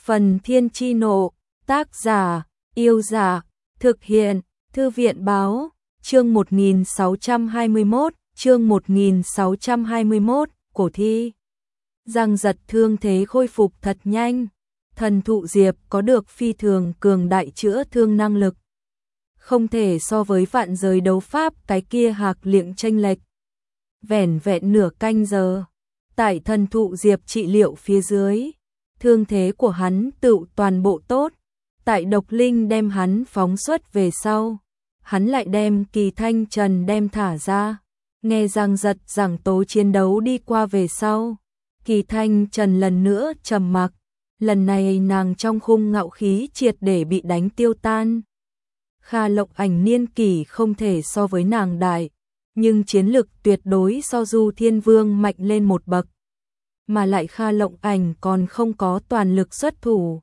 Phần Thiên Chi Nộ, tác giả, Yêu Dạ, thực hiện, Thư viện Báo, chương 1621, cổ thi. Giang Giật thương thế khôi phục thật nhanh, thần thụ diệp có được phi thường cường đại chữa thương năng lực. Không thể so với vạn giới đấu pháp cái kia hạc liệng chênh lệch. Vẻn vẹn nửa canh giờ, tại thần thụ diệp trị liệu phía dưới, thương thế của hắn tựu toàn bộ tốt. Tại độc linh đem hắn phóng xuất về sau, hắn lại đem Kỳ Thanh Trần đem thả ra. Nghe Giang Giật giảng tố chiến đấu đi qua về sau, Kỳ Thanh Trần lần nữa trầm mặc. Lần này nàng trong khung ngạo khí triệt để bị đánh tiêu tan. Kha Lộng Ảnh niên kỷ không thể so với nàng đại, nhưng chiến lực tuyệt đối so Du Thiên Vương mạnh lên một bậc. Mà lại Kha Lộng Ảnh còn không có toàn lực xuất thủ.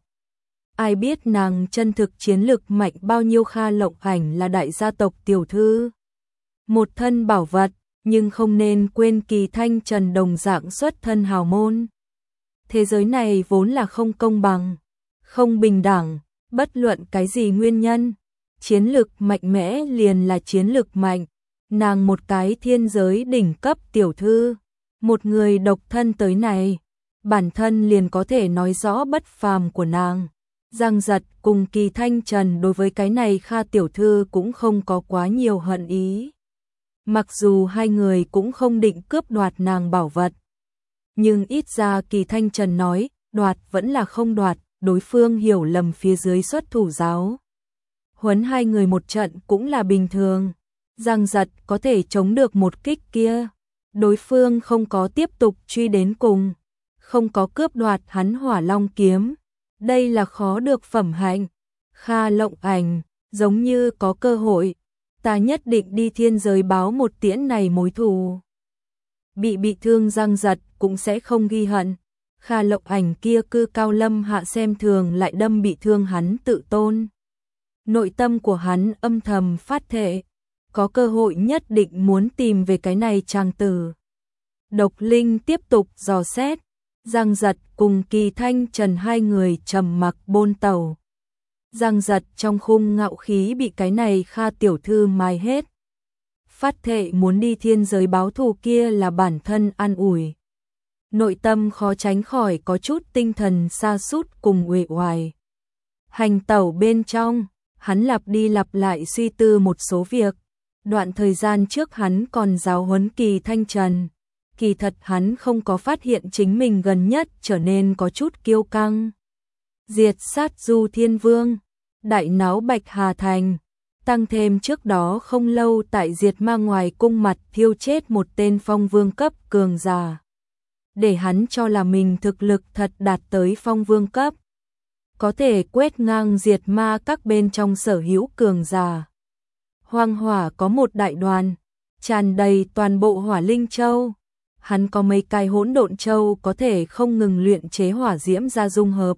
Ai biết nàng chân thực chiến lực mạnh bao nhiêu. Kha Lộng Ảnh là đại gia tộc tiểu thư, một thân bảo vật, nhưng không nên quên Kỳ Thanh Trần đồng dạng xuất thân hào môn. Thế giới này vốn là không công bằng, không bình đẳng, bất luận cái gì nguyên nhân, chiến lực mạnh mẽ liền là chiến lực mạnh. Nàng một cái thiên giới đỉnh cấp tiểu thư, một người độc thân tới này, bản thân liền có thể nói rõ bất phàm của nàng. Giang Giật cùng Kỳ Thanh Trần đối với cái này Kha tiểu thư cũng không có quá nhiều hận ý. Mặc dù hai người cũng không định cướp đoạt nàng bảo vật, nhưng ít ra Kỳ Thanh Trần nói, đoạt vẫn là không đoạt, đối phương hiểu lầm phía dưới xuất thủ giáo huấn hai người một trận cũng là bình thường. Giang Giật có thể chống được một kích kia, đối phương không có tiếp tục truy đến cùng, không có cướp đoạt hắn Hỏa Long kiếm, đây là khó được phẩm hạnh. Kha Lộng Ảnh, giống như có cơ hội, ta nhất định đi thiên giới báo một tiễn này mối thù. Bị thương Giang Giật cũng sẽ không ghi hận. Kha Lộng Ảnh kia cư cao lâm hạ xem thường lại đâm bị thương hắn tự tôn. Nội tâm của hắn âm thầm phát thệ, có cơ hội nhất định muốn tìm về cái này chàng tử. Độc Linh tiếp tục dò xét, Giang Giật cùng Kỳ Thanh Trần hai người trầm mặc bôn tàu. Giang Giật trong khung ngạo khí bị cái này Kha tiểu thư mài hết. Phát thệ muốn đi thiên giới báo thù kia là bản thân an ủi. Nội tâm khó tránh khỏi có chút tinh thần sa sút cùng uể oải. Hành tẩu bên trong, hắn lặp đi lặp lại suy tư một số việc. Đoạn thời gian trước hắn còn giáo huấn Kỳ Thanh Trần. Kỳ thật hắn không có phát hiện chính mình gần nhất trở nên có chút kiêu căng. Diệt sát Du Thiên Vương, đại náo Bạch Hà Thành, tăng thêm trước đó không lâu tại Diệt Ma ngoài cung mặt thiêu chết một tên phong vương cấp cường giả. Để hắn cho là mình thực lực thật đạt tới phong vương cấp, có thể quét ngang Diệt Ma các bên trong sở hữu cường giả. Hoang hỏa có một đại đoàn, tràn đầy toàn bộ hỏa linh châu. Hắn có mấy cái hỗn độn châu có thể không ngừng luyện chế hỏa diễm ra dung hợp.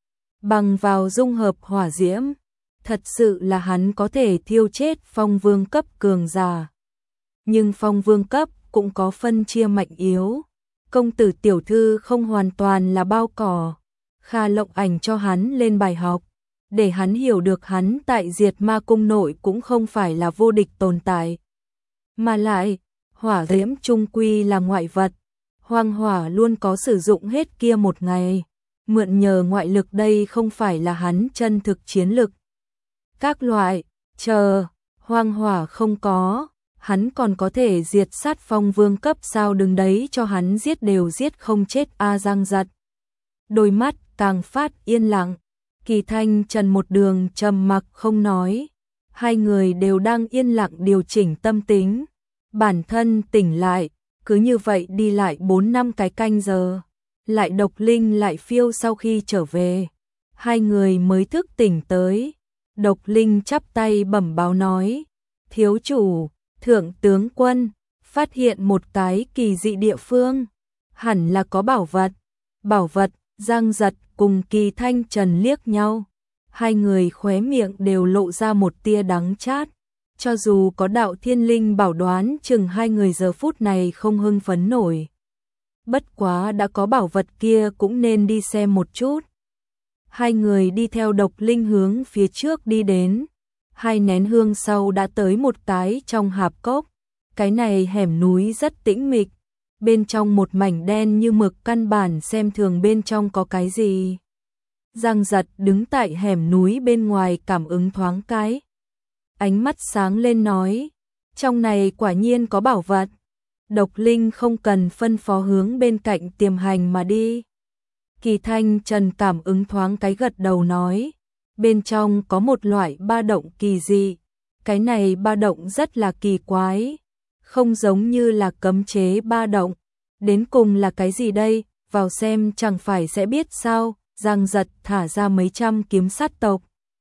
Bằng vào dung hợp hỏa diễm, thật sự là hắn có thể thiêu chết phong vương cấp cường giả. Nhưng phong vương cấp cũng có phân chia mạnh yếu. Công tử tiểu thư không hoàn toàn là bao cỏ. Kha Lộng Ảnh cho hắn lên bài học, để hắn hiểu được hắn tại Diệt Ma cung nội cũng không phải là vô địch tồn tại. Mà lại, hỏa diễm trung quy là ngoại vật, hoang hỏa luôn có sử dụng hết kia một ngày. Mượn nhờ ngoại lực đây không phải là hắn chân thực chiến lực. Các loại, chờ, hoang hỏa không có, hắn còn có thể diệt sát phong vương cấp sao, đừng đấy cho hắn giết đều giết không chết a. Giang Giật đôi mắt càng phát yên lặng. Kỳ Thanh Trần một đường trầm mặc không nói, hai người đều đang yên lặng điều chỉnh tâm tính. Bản thân tỉnh lại, cứ như vậy đi lại 4-5 cái canh giờ, lại Độc Linh lại phiêu sau khi trở về, hai người mới thức tỉnh tới. Độc Linh chắp tay bẩm báo nói, thiếu chủ, thượng tướng quân, phát hiện một cái kỳ dị địa phương, hẳn là có bảo vật. Bảo vật. Giang Giật cùng Kỳ Thanh Trần liếc nhau, hai người khóe miệng đều lộ ra một tia đắng chát. Cho dù có đạo thiên linh bảo đoán chừng hai người giờ phút này không hưng phấn nổi. Bất quá đã có bảo vật kia cũng nên đi xem một chút. Hai người đi theo Độc Linh hướng phía trước đi đến. 2 nén hương sau đã tới một cái trong hạp cốc. Cái này hẻm núi rất tĩnh mịch. Bên trong một mảnh đen như mực, căn bản xem thường bên trong có cái gì. Giang Giật đứng tại hẻm núi bên ngoài cảm ứng thoáng cái. Ánh mắt sáng lên nói, trong này quả nhiên có bảo vật. Độc Linh không cần phân phó hướng bên cạnh Tiềm Hành mà đi. Kỳ Thanh Trần cảm ứng thoáng cái gật đầu nói, bên trong có một loại ba động kỳ dị. Cái này ba động rất là kỳ quái, không giống như là cấm chế ba động. Đến cùng là cái gì đây, vào xem chẳng phải sẽ biết sao. Giang Giật thả ra mấy trăm kiếm sát tộc.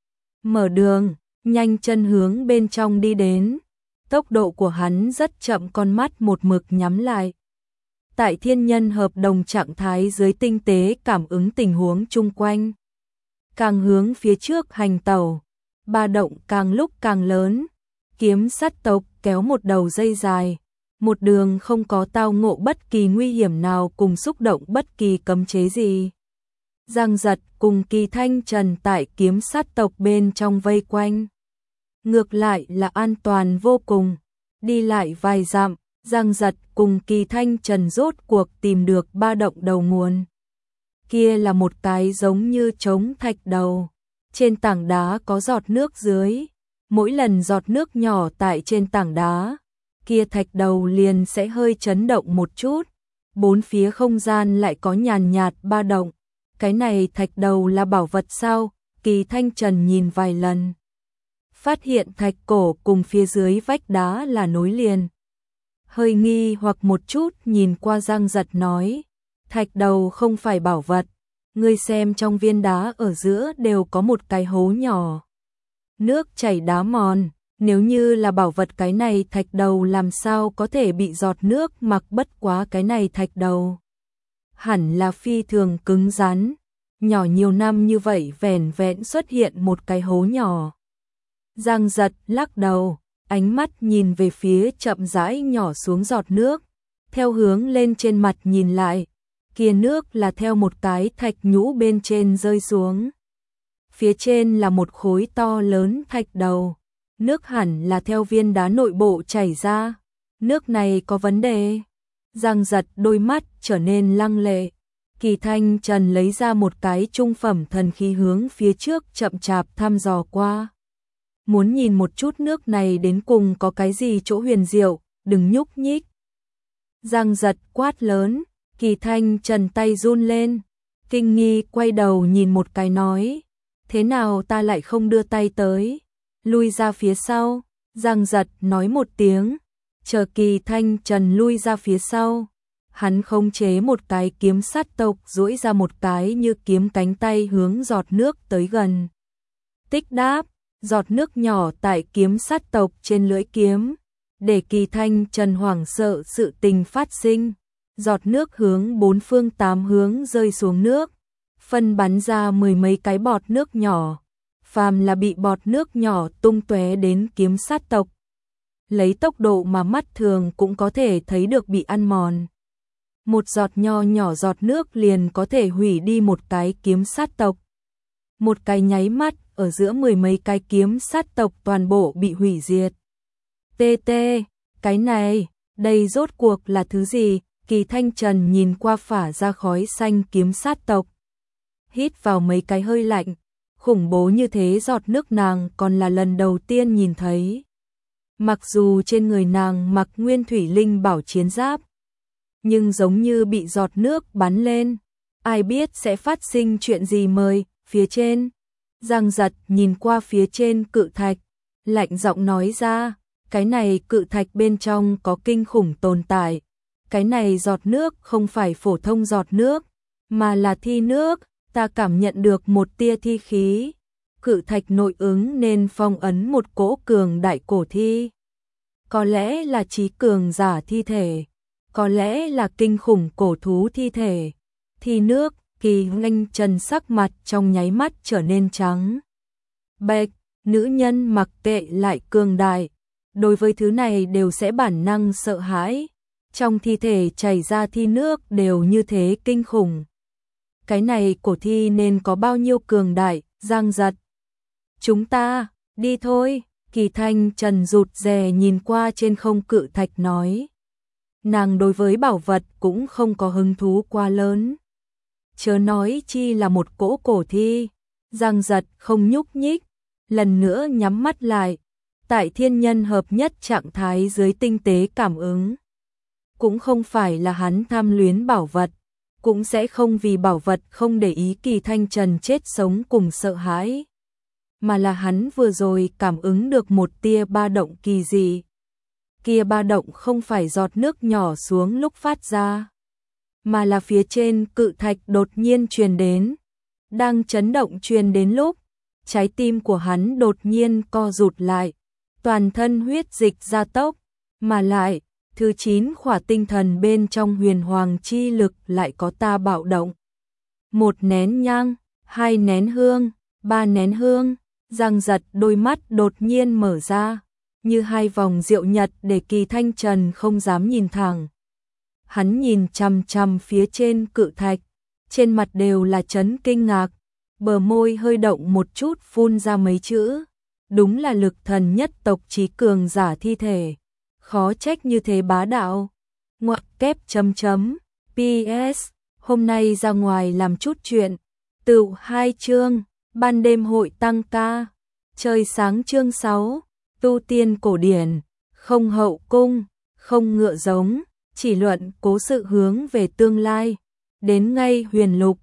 Mở đường, nhanh chân hướng bên trong đi đến. Tốc độ của hắn rất chậm, con mắt một mực nhắm lại. Tại thiên nhân hợp đồng trạng thái dưới tinh tế cảm ứng tình huống chung quanh. Càng hướng phía trước hành tẩu, ba động càng lúc càng lớn. Kiếm sát tộc kéo một đầu dây dài. Một đường không có tao ngộ bất kỳ nguy hiểm nào cùng xúc động bất kỳ cấm chế gì. Giang Giật cùng Kỳ Thanh Trần tại kiếm sát tộc bên trong vây quanh. Ngược lại là an toàn vô cùng. Đi lại vài dặm, Giang Giật cùng Kỳ Thanh Trần rốt cuộc tìm được ba động đầu nguồn. Kia là một cái giống như trống thạch đầu. Trên tảng đá có giọt nước dưới. Mỗi lần giọt nước nhỏ tại trên tảng đá, kia thạch đầu liền sẽ hơi chấn động một chút. Bốn phía không gian lại có nhàn nhạt ba động. Cái này thạch đầu là bảo vật sao? Kỳ Thanh Trần nhìn vài lần, phát hiện thạch cổ cùng phía dưới vách đá là nối liền. Hơi nghi hoặc một chút nhìn qua Giang Giật nói, thạch đầu không phải bảo vật, ngươi xem trong viên đá ở giữa đều có một cái hố nhỏ. Nước chảy đá mòn, nếu như là bảo vật cái này thạch đầu làm sao có thể bị giọt nước mặc, bất quá cái này thạch đầu hẳn là phi thường cứng rắn, nhỏ nhiều năm như vậy vẻn vẹn xuất hiện một cái hố nhỏ. Giang Giật lắc đầu, ánh mắt nhìn về phía chậm rãi nhỏ xuống giọt nước, theo hướng lên trên mặt nhìn lại, kia nước là theo một cái thạch nhũ bên trên rơi xuống. Phía trên là một khối to lớn thạch đầu, nước hẳn là theo viên đá nội bộ chảy ra, nước này có vấn đề. Giang Giật đôi mắt trở nên lăng lệ. Kỳ Thanh Trần lấy ra một cái trung phẩm thần khí hướng phía trước chậm chạp thăm dò qua. Muốn nhìn một chút nước này đến cùng có cái gì chỗ huyền diệu, đừng nhúc nhích. Giang Giật quát lớn, Kỳ Thanh Trần tay run lên, kinh nghi quay đầu nhìn một cái nói, thế nào ta lại không đưa tay tới, lui ra phía sau. Giang Giật nói một tiếng, chờ Kỳ Thanh Trần lui ra phía sau. Hắn khống chế một cái kiếm sát tộc duỗi ra một cái như kiếm cánh tay hướng giọt nước tới gần. Tích đáp, giọt nước nhỏ tại kiếm sát tộc trên lưỡi kiếm, để Kỳ Thanh Trần hoảng sợ sự tình phát sinh. Giọt nước hướng bốn phương tám hướng rơi xuống nước, phân bắn ra mười mấy cái bọt nước nhỏ. Phàm là bị bọt nước nhỏ tung tóe đến kiếm sát tộc, lấy tốc độ mà mắt thường cũng có thể thấy được bị ăn mòn. Một giọt nho nhỏ giọt nước liền có thể hủy đi một cái kiếm sát tộc. Một cái nháy mắt, ở giữa mười mấy cái kiếm sát tộc toàn bộ bị hủy diệt. TT, cái này, đây rốt cuộc là thứ gì? Kỳ Thanh Trần nhìn qua phả ra khói xanh kiếm sát tộc. Hít vào mấy cái hơi lạnh, khủng bố như thế giọt nước nàng còn là lần đầu tiên nhìn thấy. Mặc dù trên người nàng mặc nguyên thủy linh bảo chiến giáp, nhưng giống như bị giọt nước bắn lên, ai biết sẽ phát sinh chuyện gì. Mời, phía trên. Giang Giật nhìn qua phía trên cự thạch, lạnh giọng nói ra, cái này cự thạch bên trong có kinh khủng tồn tại. Cái này giọt nước không phải phổ thông giọt nước, mà là thi nước, ta cảm nhận được một tia thi khí. Cự thạch nội ứng nên phong ấn một cỗ cường đại cổ thi. Có lẽ là trí cường giả thi thể, có lẽ là kinh khủng cổ thú thi thể. Thi nước, Kỳ Thanh Trần sắc mặt trong nháy mắt trở nên trắng bệch. Nữ nhân mặc kệ lại cường đại, đối với thứ này đều sẽ bản năng sợ hãi. Trong thi thể chảy ra thi nước đều như thế kinh khủng. cái này cổ thi nên có bao nhiêu cường đại, Giang Giật. Chúng ta, đi thôi, Kỳ Thanh Trần rụt rè nhìn qua trên không cự thạch nói. Nàng đối với bảo vật cũng không có hứng thú quá lớn. Chớ nói chi là một cỗ cổ thi. Giang Giật không nhúc nhích, lần nữa nhắm mắt lại, tại thiên nhân hợp nhất trạng thái dưới tinh tế cảm ứng. Cũng không phải là hắn tham luyến bảo vật, cũng sẽ không vì bảo vật không để ý Kỳ Thanh Trần chết sống cùng sợ hãi, mà là hắn vừa rồi cảm ứng được một tia ba động kỳ dị. Kia ba động không phải giọt nước nhỏ xuống lúc phát ra, mà là phía trên cự thạch đột nhiên truyền đến. Đang chấn động truyền đến lúc, trái tim của hắn đột nhiên co rụt lại, toàn thân huyết dịch gia tốc, mà lại, thứ 9 khỏa tinh thần bên trong huyền hoàng chi lực lại có ta bạo động. 1 nén nhang, 2 nén hương, 3 nén hương, Giang Giật đôi mắt đột nhiên mở ra, như 2 vòng diệu nhật để Kỳ Thanh Trần không dám nhìn thẳng. Hắn nhìn chằm chằm phía trên cự thạch, trên mặt đều là chấn kinh ngạc, bờ môi hơi động một chút phun ra mấy chữ. Đúng là lực thần nhất tộc trí cường giả thi thể. Khó trách như thế bá đạo. Ngoặc kép chấm chấm. PS. Hôm nay ra ngoài làm chút chuyện. Tựu 2 chương. Ban đêm hội tăng ca. Trời sáng chương 6. Tu tiên cổ điển. Không hậu cung. Không ngựa giống. Chỉ luận cố sự hướng về tương lai. Đến ngay huyền lục.